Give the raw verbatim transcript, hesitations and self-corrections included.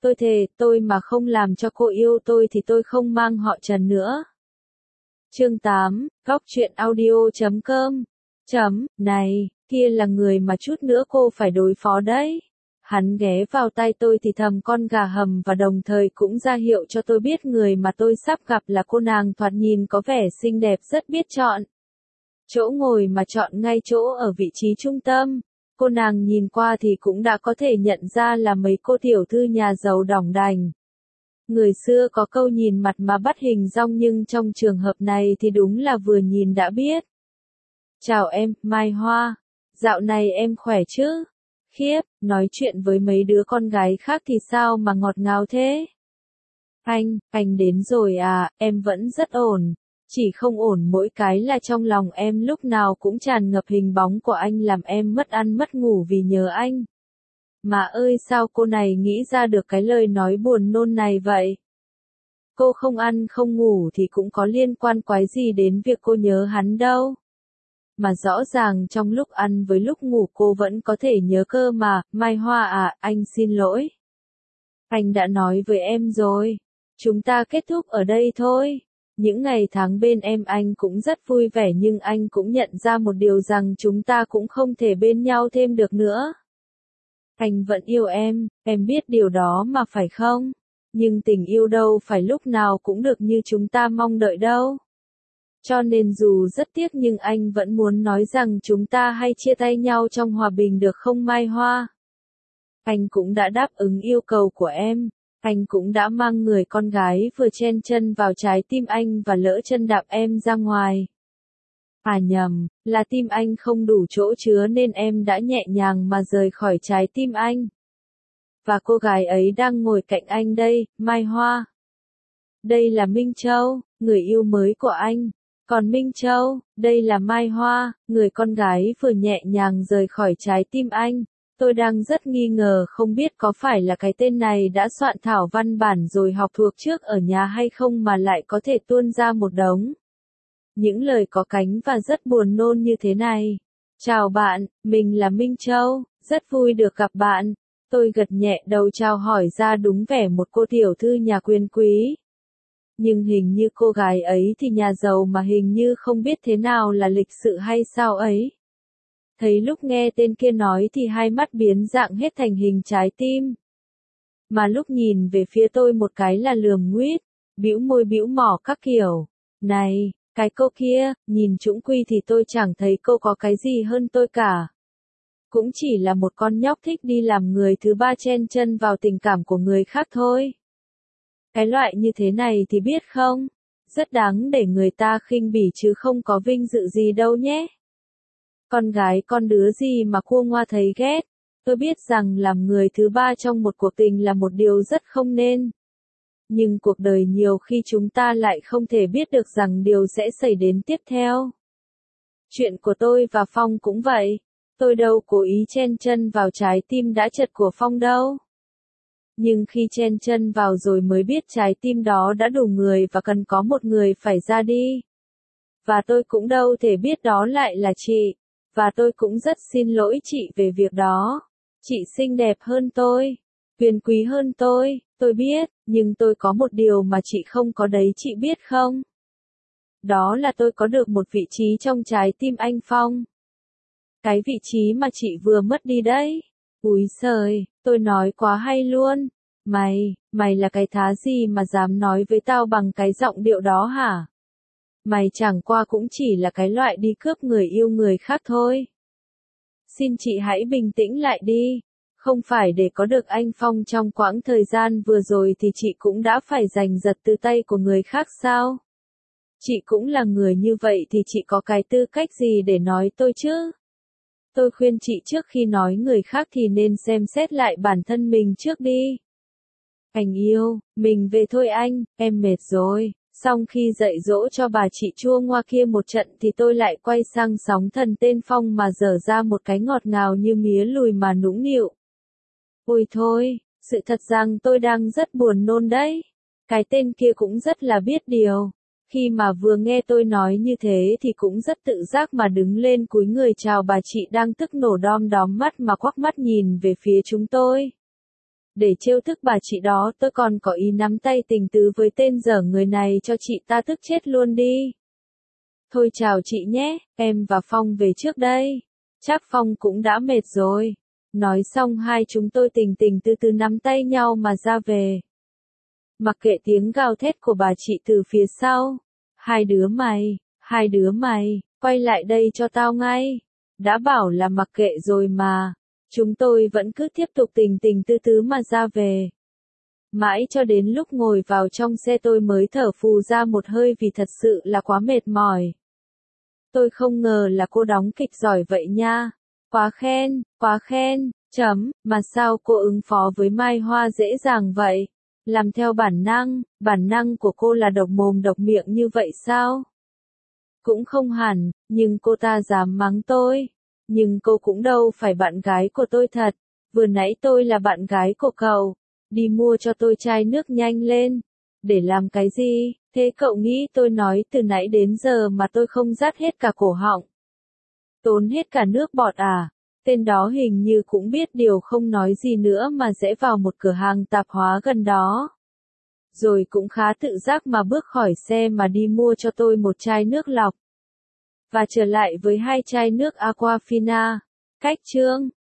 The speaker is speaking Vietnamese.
Tôi thề, tôi mà không làm cho cô yêu tôi thì tôi không mang họ Trần nữa. Chương tám, góc truyện audio chấm com. Chấm, này, kia là người mà chút nữa cô phải đối phó đấy. Hắn ghé vào tai tôi thì thầm con gà hầm và đồng thời cũng ra hiệu cho tôi biết người mà tôi sắp gặp là cô nàng thoạt nhìn có vẻ xinh đẹp rất biết chọn. Chỗ ngồi mà chọn ngay chỗ ở vị trí trung tâm. Cô nàng nhìn qua thì cũng đã có thể nhận ra là mấy cô tiểu thư nhà giàu đỏng đành. Người xưa có câu nhìn mặt mà bắt hình dong nhưng trong trường hợp này thì đúng là vừa nhìn đã biết. Chào em, Mai Hoa. Dạo này em khỏe chứ? Khiếp, nói chuyện với mấy đứa con gái khác thì sao mà ngọt ngào thế? Anh, anh đến rồi à, em vẫn rất ổn. Chỉ không ổn mỗi cái là trong lòng em lúc nào cũng tràn ngập hình bóng của anh làm em mất ăn mất ngủ vì nhớ anh. Mà ơi sao cô này nghĩ ra được cái lời nói buồn nôn này vậy? Cô không ăn không ngủ thì cũng có liên quan quái gì đến việc cô nhớ hắn đâu. Mà rõ ràng trong lúc ăn với lúc ngủ cô vẫn có thể nhớ cơ mà, Mai Hoa à, anh xin lỗi. Anh đã nói với em rồi, chúng ta kết thúc ở đây thôi. Những ngày tháng bên em anh cũng rất vui vẻ nhưng anh cũng nhận ra một điều rằng chúng ta cũng không thể bên nhau thêm được nữa. Anh vẫn yêu em, em biết điều đó mà phải không? Nhưng tình yêu đâu phải lúc nào cũng được như chúng ta mong đợi đâu. Cho nên dù rất tiếc nhưng anh vẫn muốn nói rằng chúng ta hay chia tay nhau trong hòa bình được không Mai Hoa? Anh cũng đã đáp ứng yêu cầu của em. Anh cũng đã mang người con gái vừa chen chân vào trái tim anh và lỡ chân đạp em ra ngoài. À nhầm, là tim anh không đủ chỗ chứa nên em đã nhẹ nhàng mà rời khỏi trái tim anh. Và cô gái ấy đang ngồi cạnh anh đây, Mai Hoa. Đây là Minh Châu, người yêu mới của anh. Còn Minh Châu, đây là Mai Hoa, người con gái vừa nhẹ nhàng rời khỏi trái tim anh. Tôi đang rất nghi ngờ không biết có phải là cái tên này đã soạn thảo văn bản rồi học thuộc trước ở nhà hay không mà lại có thể tuôn ra một đống. Những lời có cánh và rất buồn nôn như thế này. Chào bạn, mình là Minh Châu, rất vui được gặp bạn. Tôi gật nhẹ đầu chào hỏi ra đúng vẻ một cô tiểu thư nhà quyền quý. Nhưng hình như cô gái ấy thì nhà giàu mà hình như không biết thế nào là lịch sự hay sao ấy. Thấy lúc nghe tên kia nói thì hai mắt biến dạng hết thành hình trái tim. Mà lúc nhìn về phía tôi một cái là lườm nguýt, bĩu môi bĩu mỏ các kiểu. Này, cái cô kia, nhìn trũng quy thì tôi chẳng thấy cô có cái gì hơn tôi cả. Cũng chỉ là một con nhóc thích đi làm người thứ ba chen chân vào tình cảm của người khác thôi. Cái loại như thế này thì biết không? Rất đáng để người ta khinh bỉ chứ không có vinh dự gì đâu nhé. Con gái con đứa gì mà cua ngoa thấy ghét. Tôi biết rằng làm người thứ ba trong một cuộc tình là một điều rất không nên. Nhưng cuộc đời nhiều khi chúng ta lại không thể biết được rằng điều sẽ xảy đến tiếp theo. Chuyện của tôi và Phong cũng vậy. Tôi đâu cố ý chen chân vào trái tim đã chật của Phong đâu. Nhưng khi chen chân vào rồi mới biết trái tim đó đã đủ người và cần có một người phải ra đi. Và tôi cũng đâu thể biết đó lại là chị. Và tôi cũng rất xin lỗi chị về việc đó. Chị xinh đẹp hơn tôi, quyền quý hơn tôi, tôi biết, nhưng tôi có một điều mà chị không có đấy chị biết không? Đó là tôi có được một vị trí trong trái tim anh Phong. Cái vị trí mà chị vừa mất đi đấy. Úi giời, tôi nói quá hay luôn. Mày, mày là cái thá gì mà dám nói với tao bằng cái giọng điệu đó hả? Mày chẳng qua cũng chỉ là cái loại đi cướp người yêu người khác thôi. Xin chị hãy bình tĩnh lại đi. Không phải để có được anh Phong trong quãng thời gian vừa rồi thì chị cũng đã phải giành giật từ tay của người khác sao? Chị cũng là người như vậy thì chị có cái tư cách gì để nói tôi chứ? Tôi khuyên chị trước khi nói người khác thì nên xem xét lại bản thân mình trước đi. Anh yêu, mình về thôi anh, em mệt rồi. Xong khi dạy dỗ cho bà chị chua ngoa kia một trận thì tôi lại quay sang sóng thần tên Phong mà dở ra một cái ngọt ngào như mía lùi mà nũng nịu. Ôi thôi, sự thật rằng tôi đang rất buồn nôn đấy. Cái tên kia cũng rất là biết điều. Khi mà vừa nghe tôi nói như thế thì cũng rất tự giác mà đứng lên cúi người chào bà chị đang tức nổ đom đóm mắt mà quắc mắt nhìn về phía chúng tôi. Để trêu tức bà chị đó, tôi còn có ý nắm tay tình tứ với tên dở người này cho chị ta tức chết luôn đi. Thôi chào chị nhé, em và Phong về trước đây. Chắc Phong cũng đã mệt rồi. Nói xong hai chúng tôi tình tình từ từ nắm tay nhau mà ra về. Mặc kệ tiếng gào thét của bà chị từ phía sau. Hai đứa mày, hai đứa mày, quay lại đây cho tao ngay. Đã bảo là mặc kệ rồi mà. Chúng tôi vẫn cứ tiếp tục tình tình tư tứ mà ra về. Mãi cho đến lúc ngồi vào trong xe tôi mới thở phù ra một hơi vì thật sự là quá mệt mỏi. Tôi không ngờ là cô đóng kịch giỏi vậy nha. Quá khen, quá khen, chấm, mà sao cô ứng phó với Mai Hoa dễ dàng vậy? Làm theo bản năng, bản năng của cô là độc mồm độc miệng như vậy sao? Cũng không hẳn, nhưng cô ta dám mắng tôi. Nhưng cô cũng đâu phải bạn gái của tôi thật. Vừa nãy tôi là bạn gái của cậu. Đi mua cho tôi chai nước nhanh lên. Để làm cái gì? Thế cậu nghĩ tôi nói từ nãy đến giờ mà tôi không rát hết cả cổ họng? Tốn hết cả nước bọt à? Tên đó hình như cũng biết điều không nói gì nữa mà rẽ vào một cửa hàng tạp hóa gần đó. Rồi cũng khá tự giác mà bước khỏi xe mà đi mua cho tôi một chai nước lọc. Và trở lại với hai chai nước Aquafina. Cách chương